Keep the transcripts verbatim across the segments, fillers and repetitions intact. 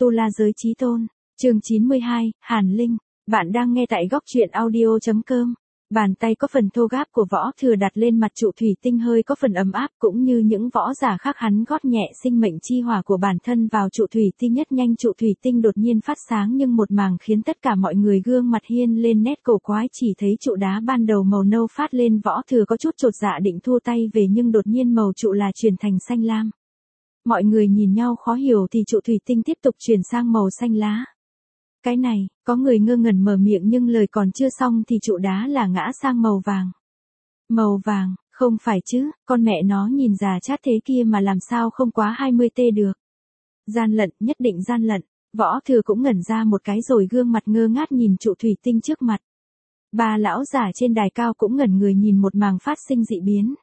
Tu La Giới Chí Tôn, chương chín mươi hai, Hàn Linh, bạn đang nghe tại góc truyện audio chấm com. Bàn tay có phần thô ráp của Võ Thừa đặt lên mặt trụ thủy tinh hơi có phần ấm áp, cũng như những võ giả khác hắn gót nhẹ sinh mệnh chi hỏa của bản thân vào trụ thủy tinh. Nhất nhanh trụ thủy tinh đột nhiên phát sáng nhưng một màng khiến tất cả mọi người gương mặt hiên lên nét cổ quái, chỉ thấy trụ đá ban đầu màu nâu phát lên. Võ Thừa có chút chột dạ định thua tay về nhưng đột nhiên màu trụ là chuyển thành xanh lam. Mọi người nhìn nhau khó hiểu thì trụ thủy tinh tiếp tục chuyển sang màu xanh lá. Cái này, có người ngơ ngẩn mở miệng nhưng lời còn chưa xong thì trụ đá là ngã sang màu vàng. Màu vàng, không phải chứ, con mẹ nó nhìn già chát thế kia mà làm sao không quá hai mươi tê được. Gian lận, nhất định gian lận. Võ Thừa cũng ngẩn ra một cái rồi gương mặt ngơ ngác nhìn trụ thủy tinh trước mặt. Ba lão giả trên đài cao cũng ngẩn người nhìn một màng phát sinh dị biến.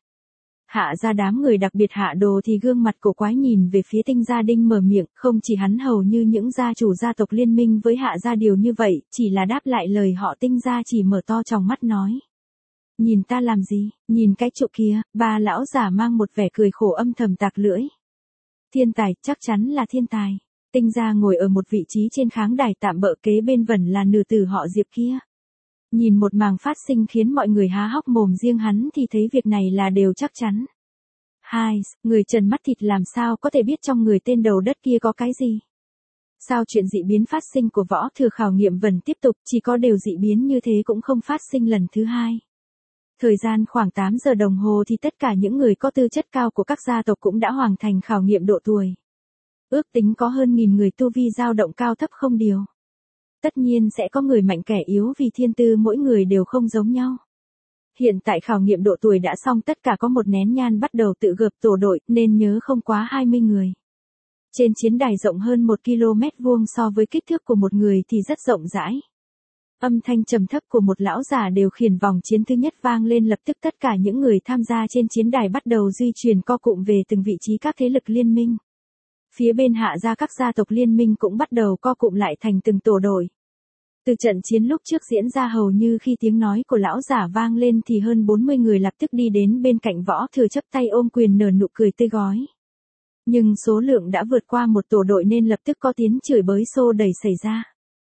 Hạ gia đám người đặc biệt Hạ Đồ thì gương mặt cổ quái nhìn về phía Tinh Gia Đinh mở miệng, không chỉ hắn hầu như những gia chủ gia tộc liên minh với Hạ gia điều như vậy, chỉ là đáp lại lời họ. Tinh Gia chỉ mở to tròng mắt nói. Nhìn ta làm gì, nhìn cái trụ kia. Ba lão giả mang một vẻ cười khổ âm thầm tạc lưỡi. Thiên tài, chắc chắn là thiên tài. Tinh Gia ngồi ở một vị trí trên kháng đài tạm bợ, kế bên vẩn là nữ tử họ Diệp kia. Nhìn một màng phát sinh khiến mọi người há hốc mồm, riêng hắn thì thấy việc này là đều chắc chắn. Hai, người trần mắt thịt làm sao có thể biết trong người tên đầu đất kia có cái gì? Sao chuyện dị biến phát sinh của Võ Thừa khảo nghiệm vẫn tiếp tục, chỉ có đều dị biến như thế cũng không phát sinh lần thứ hai. Thời gian khoảng tám giờ đồng hồ thì tất cả những người có tư chất cao của các gia tộc cũng đã hoàn thành khảo nghiệm độ tuổi. Ước tính có hơn nghìn người tu vi dao động cao thấp không điều. Tất nhiên sẽ có người mạnh kẻ yếu vì thiên tư mỗi người đều không giống nhau. Hiện tại khảo nghiệm độ tuổi đã xong, tất cả có một nén nhang bắt đầu tự gộp tổ đội, nên nhớ không quá hai mươi người. Trên chiến đài rộng hơn một ki lô mét vuông, so với kích thước của một người thì rất rộng rãi. Âm thanh trầm thấp của một lão giả điều khiển vòng chiến thứ nhất vang lên, lập tức tất cả những người tham gia trên chiến đài bắt đầu di chuyển co cụm về từng vị trí các thế lực liên minh. Phía bên Hạ gia các gia tộc liên minh cũng bắt đầu co cụm lại thành từng tổ đội. Từ trận chiến lúc trước diễn ra, hầu như khi tiếng nói của lão giả vang lên thì hơn bốn mươi người lập tức đi đến bên cạnh Võ Thừa chấp tay ôm quyền nở nụ cười tươi gói. Nhưng số lượng đã vượt qua một tổ đội nên lập tức có tiếng chửi bới xô đẩy xảy ra.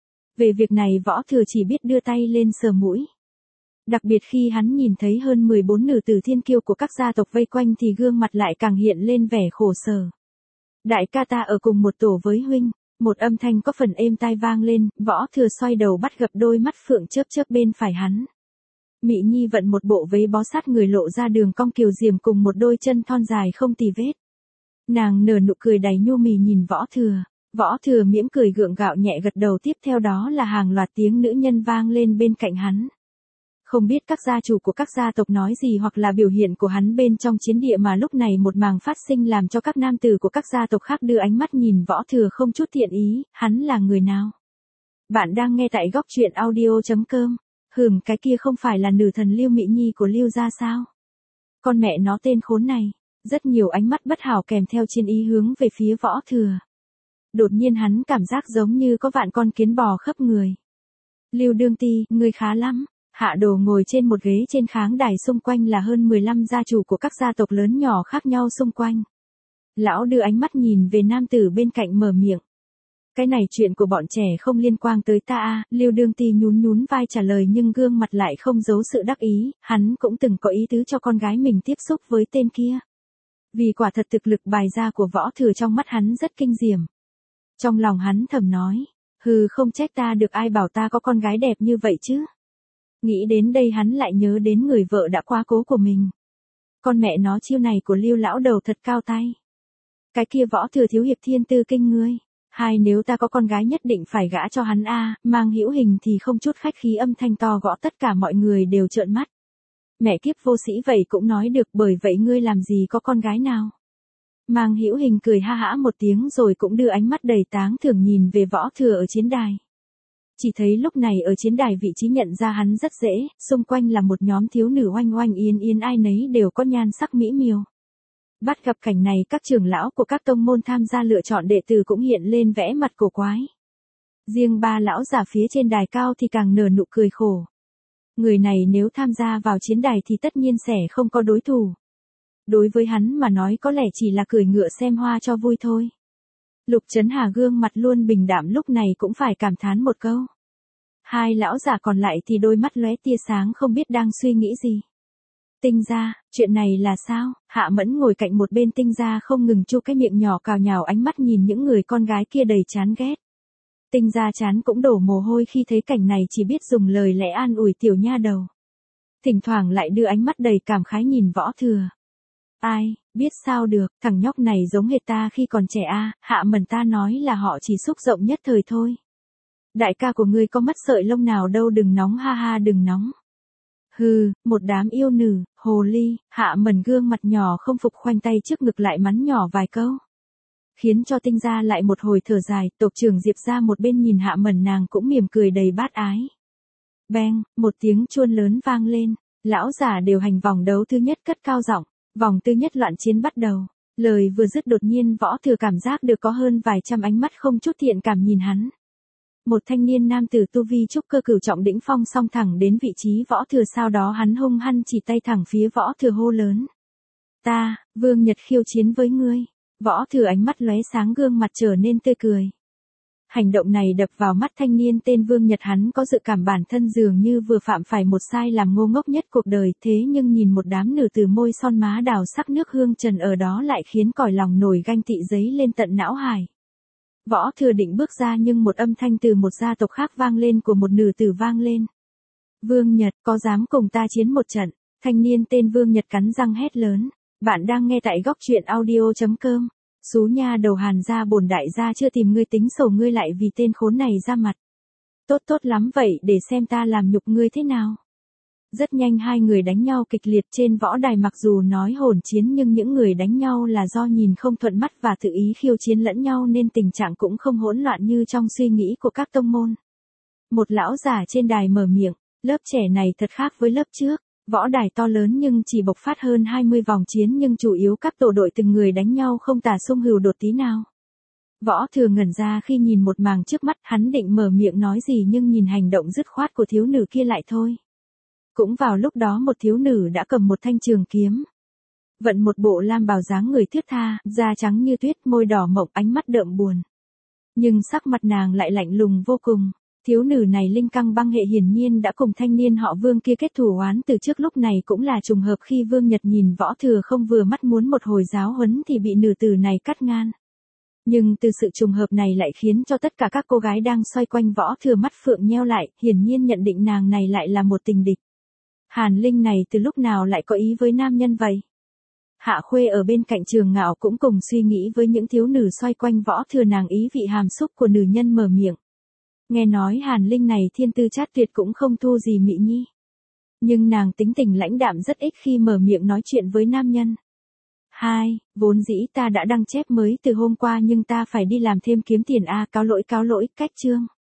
Về việc này Võ Thừa chỉ biết đưa tay lên sờ mũi. Đặc biệt khi hắn nhìn thấy hơn mười bốn nữ tử thiên kiêu của các gia tộc vây quanh thì gương mặt lại càng hiện lên vẻ khổ sở. Đại ca ta ở cùng một tổ với huynh. Một âm thanh có phần êm tai vang lên, Võ Thừa xoay đầu bắt gặp đôi mắt phượng chớp chớp bên phải hắn. Mị Nhi vận một bộ váy bó sát người lộ ra đường cong kiều diễm cùng một đôi chân thon dài không tì vết. Nàng nở nụ cười đầy nhu mì nhìn Võ Thừa. Võ Thừa mỉm cười gượng gạo nhẹ gật đầu, tiếp theo đó là hàng loạt tiếng nữ nhân vang lên bên cạnh hắn. Không biết các gia chủ của các gia tộc nói gì hoặc là biểu hiện của hắn bên trong chiến địa mà lúc này một màng phát sinh làm cho các nam tử của các gia tộc khác đưa ánh mắt nhìn Võ Thừa không chút thiện ý. Hắn là người nào? Bạn đang nghe tại góc truyện audio chấm com. Hừm, cái kia không phải là nữ thần Lưu Mị Nhi của Lưu gia sao? Con mẹ nó tên khốn này. Rất nhiều ánh mắt bất hảo kèm theo chiến ý hướng về phía Võ Thừa. Đột nhiên hắn cảm giác giống như có vạn con kiến bò khắp người. Lưu Đương Ti, ngươi khá lắm. Hạ Đồ ngồi trên một ghế trên kháng đài, xung quanh là hơn mười lăm gia chủ của các gia tộc lớn nhỏ khác nhau xung quanh. Lão đưa ánh mắt nhìn về nam tử bên cạnh mở miệng. Cái này chuyện của bọn trẻ không liên quan tới ta à, Lưu Đương Ti nhún nhún vai trả lời nhưng gương mặt lại không giấu sự đắc ý, hắn cũng từng có ý tứ cho con gái mình tiếp xúc với tên kia. Vì quả thật thực lực bài ra của Võ Thừa trong mắt hắn rất kinh diệm. Trong lòng hắn thầm nói, hừ, không trách ta được, ai bảo ta có con gái đẹp như vậy chứ. Nghĩ đến đây hắn lại nhớ đến người vợ đã quá cố của mình. Con mẹ nó, chiêu này của Lưu lão đầu thật cao tay. Cái kia Võ Thừa thiếu hiệp thiên tư kinh ngươi. Hai, nếu ta có con gái nhất định phải gả cho hắn a. À, Mang Hữu Hình thì không chút khách khí âm thanh to gõ, tất cả mọi người đều trợn mắt. Mẹ kiếp vô sĩ, vậy cũng nói được, bởi vậy ngươi làm gì có con gái nào? Mang Hữu Hình cười ha hả một tiếng rồi cũng đưa ánh mắt đầy tán thưởng nhìn về Võ Thừa ở chiến đài. Chỉ thấy lúc này ở chiến đài vị trí nhận ra hắn rất dễ, xung quanh là một nhóm thiếu nữ oanh oanh yên yên, ai nấy đều có nhan sắc mỹ miều. Bắt gặp cảnh này, các trưởng lão của các tông môn tham gia lựa chọn đệ tử cũng hiện lên vẻ mặt cổ quái. Riêng ba lão giả phía trên đài cao thì càng nở nụ cười khổ. Người này nếu tham gia vào chiến đài thì tất nhiên sẽ không có đối thủ. Đối với hắn mà nói có lẽ chỉ là cười ngựa xem hoa cho vui thôi. Lục Trấn Hà gương mặt luôn bình đạm lúc này cũng phải cảm thán một câu. Hai lão già còn lại thì đôi mắt lóe tia sáng không biết đang suy nghĩ gì. Tinh gia, chuyện này là sao? Hạ Mẫn ngồi cạnh một bên Tinh gia không ngừng chu cái miệng nhỏ cào nhào ánh mắt nhìn những người con gái kia đầy chán ghét. Tinh gia chán cũng đổ mồ hôi khi thấy cảnh này chỉ biết dùng lời lẽ an ủi tiểu nha đầu. Thỉnh thoảng lại đưa ánh mắt đầy cảm khái nhìn Võ Thừa. Ai, biết sao được, thằng nhóc này giống hệt ta khi còn trẻ a, Hạ Mẫn ta nói là họ chỉ xúc rộng nhất thời thôi. Đại ca của ngươi có mất sợi lông nào đâu, đừng nóng ha ha đừng nóng. Hừ, một đám yêu nữ, hồ ly. Hạ Mẫn gương mặt nhỏ không phục khoanh tay trước ngực lại mắng nhỏ vài câu. Khiến cho Tinh gia lại một hồi thở dài, tộc trưởng Diệp ra một bên nhìn Hạ Mẫn nàng cũng mỉm cười đầy bát ái. Beng, một tiếng chuông lớn vang lên, lão giả đều hành vòng đấu thứ nhất cất cao giọng, vòng thứ nhất loạn chiến bắt đầu. Lời vừa dứt đột nhiên Võ Thừa cảm giác được có hơn vài trăm ánh mắt không chút thiện cảm nhìn hắn. Một thanh niên nam tử tu vi trúc cơ cửu trọng đỉnh phong song thẳng đến vị trí Võ Thừa, sau đó hắn hung hăng chỉ tay thẳng phía Võ Thừa hô lớn. Ta, Vương Nhật khiêu chiến với ngươi. Võ Thừa ánh mắt lóe sáng gương mặt trở nên tươi cười. Hành động này đập vào mắt thanh niên tên Vương Nhật, hắn có dự cảm bản thân dường như vừa phạm phải một sai làm ngu ngốc nhất cuộc đời, thế nhưng nhìn một đám nữ từ môi son má đào sắc nước hương trần ở đó lại khiến cõi lòng nổi ganh tị dấy lên tận não hải. Võ Thừa định bước ra nhưng một âm thanh từ một gia tộc khác vang lên, của một nữ tử vang lên. Vương Nhật, có dám cùng ta chiến một trận? Thanh niên tên Vương Nhật cắn răng hét lớn. Bạn đang nghe tại góc truyện audio chấm com. Xú nha đầu Hàn gia, bổn đại gia chưa tìm ngươi tính sổ ngươi lại vì tên khốn này ra mặt. Tốt tốt lắm vậy, để xem ta làm nhục ngươi thế nào. Rất nhanh hai người đánh nhau kịch liệt trên võ đài, mặc dù nói hỗn chiến nhưng những người đánh nhau là do nhìn không thuận mắt và tự ý khiêu chiến lẫn nhau nên tình trạng cũng không hỗn loạn như trong suy nghĩ của các tông môn. Một lão già trên đài mở miệng, lớp trẻ này thật khác với lớp trước. Võ đài to lớn nhưng chỉ bộc phát hơn hai mươi vòng chiến, nhưng chủ yếu các tổ đội từng người đánh nhau không tả sung hữu đột tí nào. Võ Thừa ngẩn ra khi nhìn một màn trước mắt, hắn định mở miệng nói gì nhưng nhìn hành động dứt khoát của thiếu nữ kia lại thôi. Cũng vào lúc đó một thiếu nữ đã cầm một thanh trường kiếm. Vận một bộ lam bào dáng người thướt tha, da trắng như tuyết, môi đỏ mộng, ánh mắt đượm buồn. Nhưng sắc mặt nàng lại lạnh lùng vô cùng. Thiếu nữ này linh căng băng hệ, hiển nhiên đã cùng thanh niên họ Vương kia kết thù oán từ trước, lúc này cũng là trùng hợp khi Vương Nhật nhìn Võ Thừa không vừa mắt muốn một hồi giáo huấn thì bị nữ tử này cắt ngang. Nhưng từ sự trùng hợp này lại khiến cho tất cả các cô gái đang xoay quanh Võ Thừa mắt phượng nheo lại, hiển nhiên nhận định nàng này lại là một tình địch. Hàn Linh này từ lúc nào lại có ý với nam nhân vậy? Hạ Khuê ở bên cạnh Trường Ngạo cũng cùng suy nghĩ với những thiếu nữ xoay quanh Võ Thừa, nàng ý vị hàm xúc của nữ nhân mở miệng. Nghe nói Hàn Linh này thiên tư chát tuyệt cũng không thua gì Mị Nhi. Nhưng nàng tính tình lãnh đạm rất ít khi mở miệng nói chuyện với nam nhân. Hai, vốn dĩ ta đã đăng chép mới từ hôm qua nhưng ta phải đi làm thêm kiếm tiền a, cáo lỗi cáo lỗi, cách chương.